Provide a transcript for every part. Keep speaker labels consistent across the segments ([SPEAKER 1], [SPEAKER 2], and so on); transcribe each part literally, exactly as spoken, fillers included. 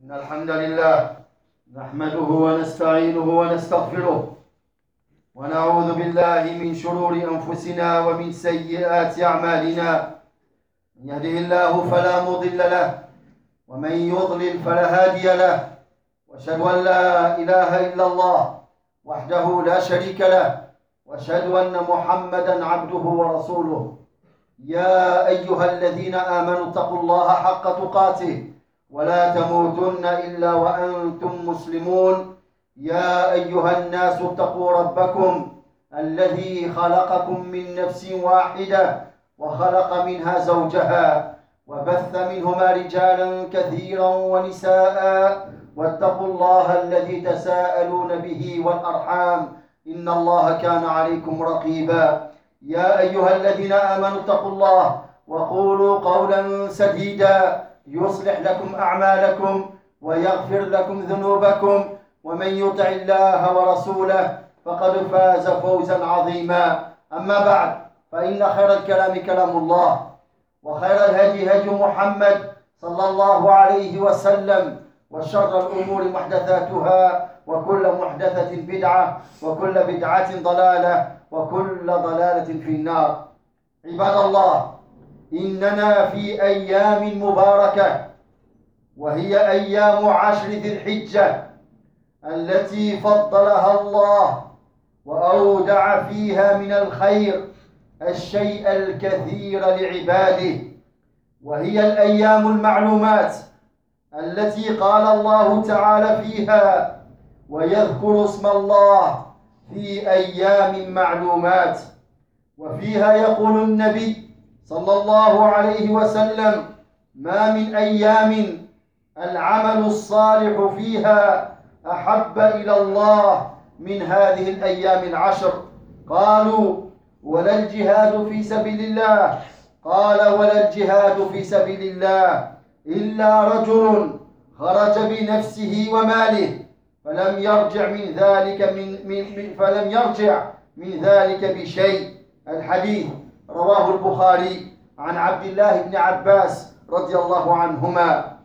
[SPEAKER 1] إن الحمد لله نحمده ونستعينه ونستغفره ونعوذ بالله من شرور أنفسنا ومن سيئات أعمالنا. من يهده الله فلا مضل له ومن يضلل فلا هادي له، وأشهد أن لا إله إلا الله وحده لا شريك له، وأشهد أن محمدا عبده ورسوله. يا أيها الذين آمنوا اتقوا الله حق تقاته ولا تموتن إلا وأنتم مسلمون. يا أيها الناس اتقوا ربكم الذي خلقكم من نفس واحدة وخلق منها زوجها وبث منهما رجالا كثيرا ونساء، واتقوا الله الذي تساءلون به والأرحام إن الله كان عليكم رقيبا. يا أيها الذين آمنوا اتقوا الله وقولوا قولا سديدا يصلح لكم أعمالكم ويغفر لكم ذنوبكم، ومن يطع الله ورسوله فقد فاز فوزا عظيما. أما بعد، فإن خير الكلام كلام الله، وخير الهدي هدي محمد صلى الله عليه وسلم، وشر الأمور محدثاتها، وكل محدثة بدعة، وكل بدعة ضلالة، وكل ضلالة في النار. عباد الله، إننا في أيام مباركة، وهي أيام عشر ذي الحجة التي فضلها الله وأودع فيها من الخير الشيء الكثير لعباده، وهي الأيام المعلومات التي قال الله تعالى فيها: ويذكر اسم الله في أيام معلومات. وفيها يقول النبي صلى الله عليه وسلم: ما من أيام العمل الصالح فيها أحب إلى الله من هذه الأيام العشر. قالوا: ولا الجهاد في سبيل الله؟ قال: ولا الجهاد في سبيل الله إلا رجل خرج بنفسه وماله فلم يرجع من ذلك من, من فلم يرجع من ذلك بشيء. الحديث رواه البخاري عن عبد الله بن عباس رضي الله عنهما.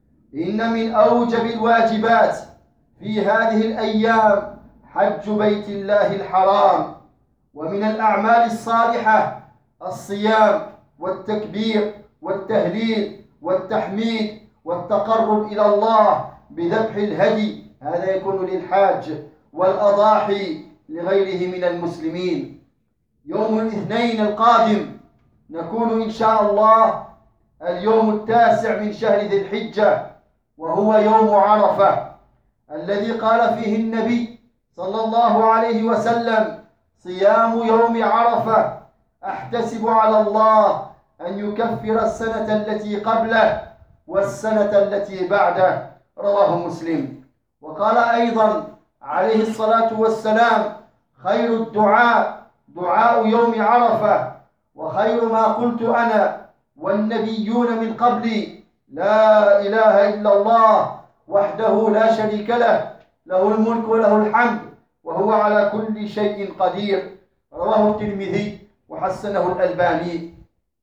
[SPEAKER 1] إن من أوجب الواجبات في هذه الأيام حج بيت الله الحرام، ومن الأعمال الصالحة الصيام والتكبير والتهليل والتحميد والتقرب إلى الله بذبح الهدي، هذا يكون للحاج، والأضاحي لغيره من المسلمين. يوم الاثنين القادم نكون إن شاء الله اليوم التاسع من شهر ذي الحجة، وهو يوم عرفة الذي قال فيه النبي صلى الله عليه وسلم: صيام يوم عرفة أحتسب على الله أن يكفر السنة التي قبله والسنة التي بعده. رواه مسلم. وقال أيضا عليه الصلاة والسلام: خير الدعاء دعاء يوم عرفة، وخير ما قلت أنا والنبيون من قبلي: لا إله إلا الله وحده لا شريك له، له الملك وله الحمد وهو على كل شيء قدير. رواه الترمذي وحسنه الألباني.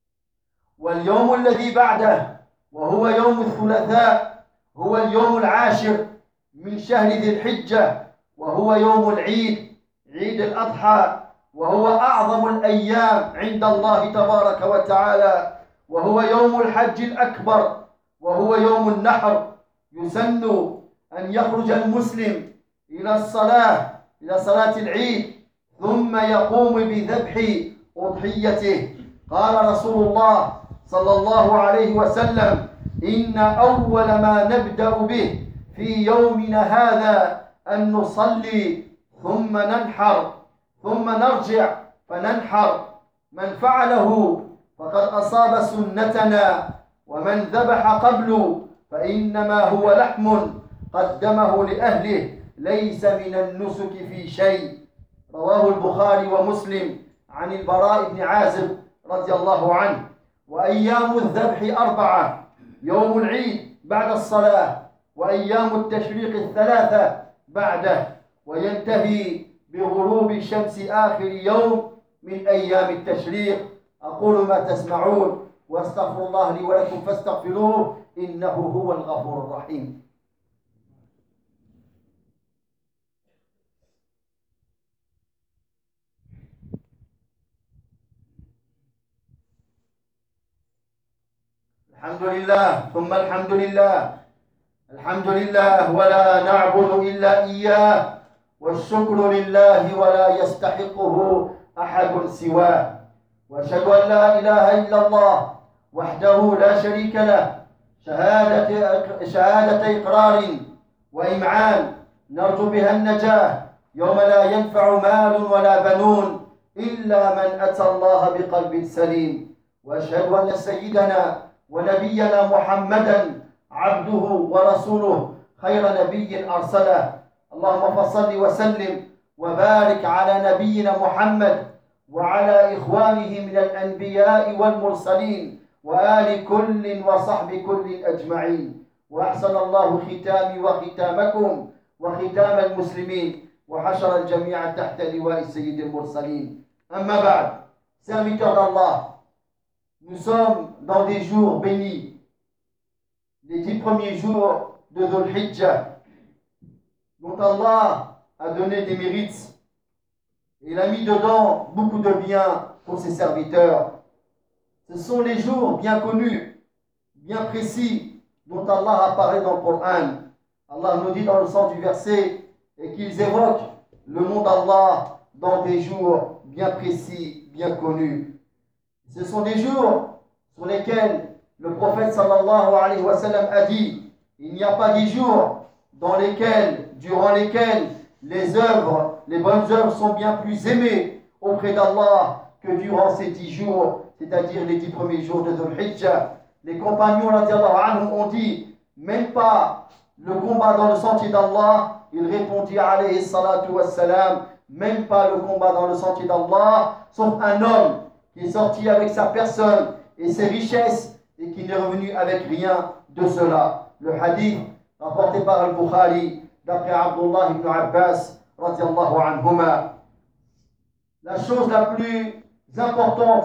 [SPEAKER 1] واليوم الذي بعده وهو يوم الثلاثاء هو اليوم العاشر من شهر ذي الحجة، وهو يوم العيد، عيد الأضحى، وهو أعظم الأيام عند الله تبارك وتعالى، وهو يوم الحج الأكبر، وهو يوم النحر. يسن أن يخرج المسلم إلى الصلاة إلى صلاة العيد ثم يقوم بذبح أضحيته. قال رسول الله صلى الله عليه وسلم: إن أول ما نبدأ به في يومنا هذا أن نصلي ثم ننحر ثم نرجع فننحر. من فعله فقد أصاب سنتنا، ومن ذبح قبل فإنما هو لحم قدمه لأهله ليس من النسك في شيء. رواه البخاري ومسلم عن البراء بن عازب رضي الله عنه. وأيام الذبح أربعة: يوم العيد بعد الصلاة، وأيام التشريق الثلاثة بعده، وينتهي بغروب شمس آخر يوم من أيام التشريق. أقول ما تسمعون، واستغفر الله لي ولكم فاستغفروه إنه هو الغفور الرحيم. الحمد لله ثم الحمد لله الحمد لله ولا نعبد إلا إياه والشكر لله ولا يستحقه أحد سواه وأشهد أن لا إله إلا الله وحده لا شريك له شهادة شهادة إقرار وإمعان نرجو بها النجاة يوم لا ينفع مال ولا بنون إلا من أتى الله بقلب سليم وأشهد أن سيدنا ونبينا محمدا عبده ورسوله خير نبي أرسله اللهم فصل وسلم وبارك على نبينا محمد وعلى إخوانه من الأنبياء والمرسلين وآل كل وصحب كل أجمعين وأحسن الله ختامي وختامكم وختام المسلمين وحشر الجميع تحت لواء سيد المرسلين أما بعد serviteurs d'Allah, nous sommes dans des jours bénis, les dix premiers jours de Dhul Hijjah, dont Allah a donné des mérites et il a mis dedans beaucoup de biens pour ses serviteurs. Ce sont les jours bien connus, bien précis, dont Allah a parlé dans le Coran. Allah nous dit dans le sens du verset et qu'ils évoquent le nom d'Allah dans des jours bien précis, bien connus. Ce sont des jours sur lesquels le prophète sallallahu alayhi wa sallam a dit: il n'y a pas dix jours dans lesquels, durant lesquels les œuvres, les bonnes œuvres sont bien plus aimées auprès d'Allah que durant ces dix jours, c'est-à-dire les dix premiers jours de Dhul Hijjah. Les compagnons radiallahu anhum ont dit: même pas le combat dans le sentier d'Allah. Il répondit alayhi salatu wassalam: même pas le combat dans le sentier d'Allah, sauf un homme qui est sorti avec sa personne et ses richesses et qui n'est revenu avec rien de cela. Le hadith rapporté par Al-Bukhari d'après Abdullah ibn Abbas radiallahu anhuma. La chose la plus importante,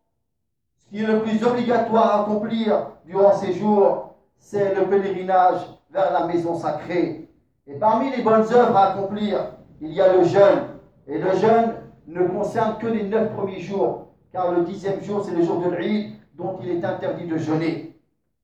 [SPEAKER 1] ce qui est le plus obligatoire à accomplir durant ces jours, c'est le pèlerinage vers la maison sacrée. Et parmi les bonnes œuvres à accomplir, il y a le jeûne. Et le jeûne ne concerne que les neuf premiers jours, car le dixième jour, c'est le jour de l'Eid, dont il est interdit de jeûner.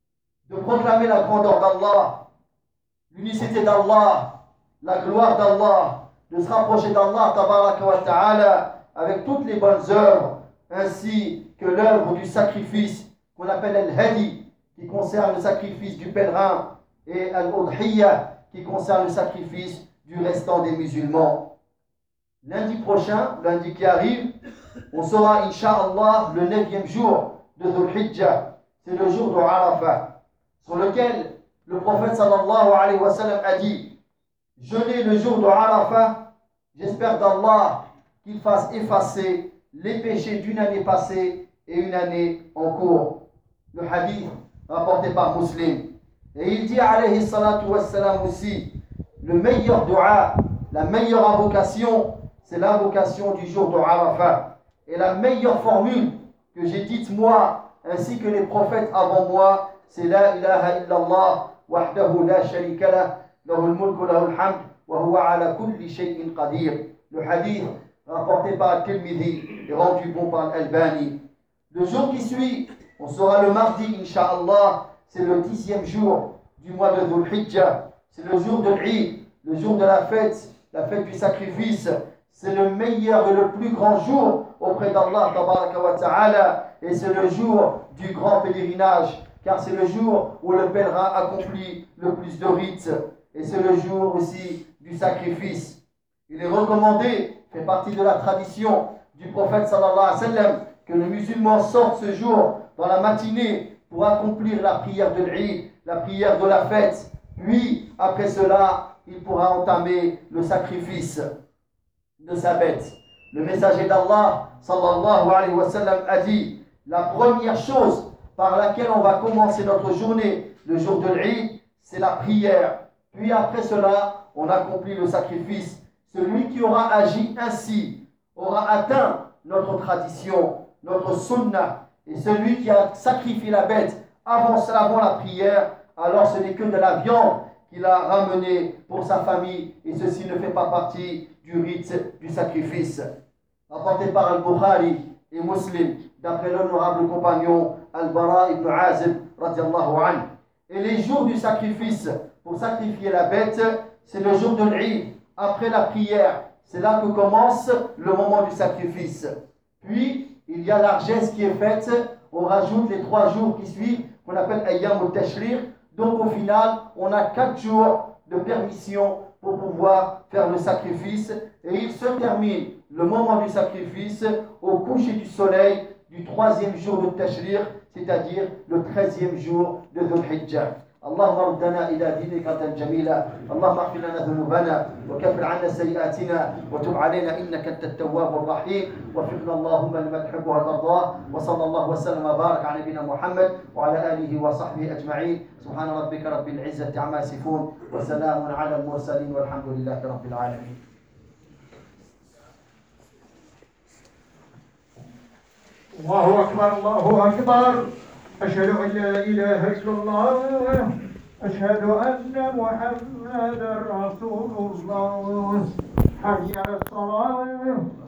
[SPEAKER 1] De proclamer la grandeur d'Allah, l'unicité d'Allah, la gloire d'Allah, de se rapprocher d'Allah tabaraka wa ta'ala avec toutes les bonnes œuvres, ainsi que l'œuvre du sacrifice qu'on appelle al-hadi, qui concerne le sacrifice du pèlerin, et al-udhiyya, qui concerne le sacrifice du restant des musulmans. Lundi prochain, lundi qui arrive, on sera, Inch'Allah, le neuvième jour de Dhul Hijjah. C'est le jour de Arafah, sur lequel le prophète sallallahu alayhi wa sallam a dit: jeûnez le jour de Arafah, j'espère d'Allah qu'il fasse effacer les péchés d'une année passée et une année en cours. Le hadith rapporté par Muslim. Et il dit alayhi salatu wassalam aussi: le meilleur dua, la meilleure invocation, c'est l'invocation du jour de Arafah. Et la meilleure formule que j'ai dite moi, ainsi que les prophètes avant moi, c'est La ilaha illallah, wahdahu la sharika lah, lahul mulku lahul hamd, wa huwa ala kulli shay'in qadir. Le hadith rapporté par Al-Tirmidhi et rendu bon par Al-Albani. Le jour qui suit, on sera le mardi, Inch'Allah, c'est le dixième jour du mois de Dhul Hijjah. C'est le jour de l'Eid, le jour de la fête, la fête du sacrifice. C'est le meilleur et le plus grand jour auprès d'Allah tabaraka wa ta'ala. Et c'est le jour du grand pèlerinage, car c'est le jour où le pèlerin accomplit le plus de rites. Et c'est le jour aussi du sacrifice. Il est recommandé, fait partie de la tradition du prophète sallallahu alayhi wa sallam, que le musulman sorte ce jour dans la matinée pour accomplir la prière de l'Eid, la prière de la fête. Puis, après cela, il pourra entamer le sacrifice de sa bête. Le messager d'Allah, sallallahu alayhi wa sallam, a dit: la première chose par laquelle on va commencer notre journée, le jour de l'Eid, c'est la prière. Puis après cela, on accomplit le sacrifice. Celui qui aura agi ainsi aura atteint notre tradition, notre sunnah. Et celui qui a sacrifié la bête avant, avant la prière, alors ce n'est que de la viande qu'il a ramenée pour sa famille. Et ceci ne fait pas partie du rite du sacrifice. Rapporté par Al-Bukhari et Muslim d'après l'honorable compagnon Al-Bara ibn Azib radiallahu anhu. Et les jours du sacrifice, pour sacrifier la bête, c'est le jour de l'Eid, après la prière. C'est là que commence le moment du sacrifice. Puis, il y a l'argesse qui est faite, on rajoute les trois jours qui suivent, qu'on appelle Ayyam al-Tashriq. Donc au final, on a quatre jours de permission pour pouvoir faire le sacrifice. Et il se termine, le moment du sacrifice, au coucher du soleil du troisième jour de Tashriq, c'est-à-dire le treizième jour de Dhul Hijjah. اللهم ردنا إلى دينك الجميلة، اللهم اغفر لنا ذنوبنا وكفر عنا سيئاتنا وتب علينا إنك أنت التواب الرحيم، وفقنا اللهم لما تحب وترضاه، وصلى الله وسلم وبارك على نبينا محمد وعلى آله وصحبه أجمعين. سبحان ربك رب العزة عما يصفون وسلام على المرسلين والحمد لله رب العالمين.
[SPEAKER 2] الله أكبر الله أكبر. أشهد أن لا إله إلا الله، أشهد أن محمدا رسول الله. حي على الصلاة.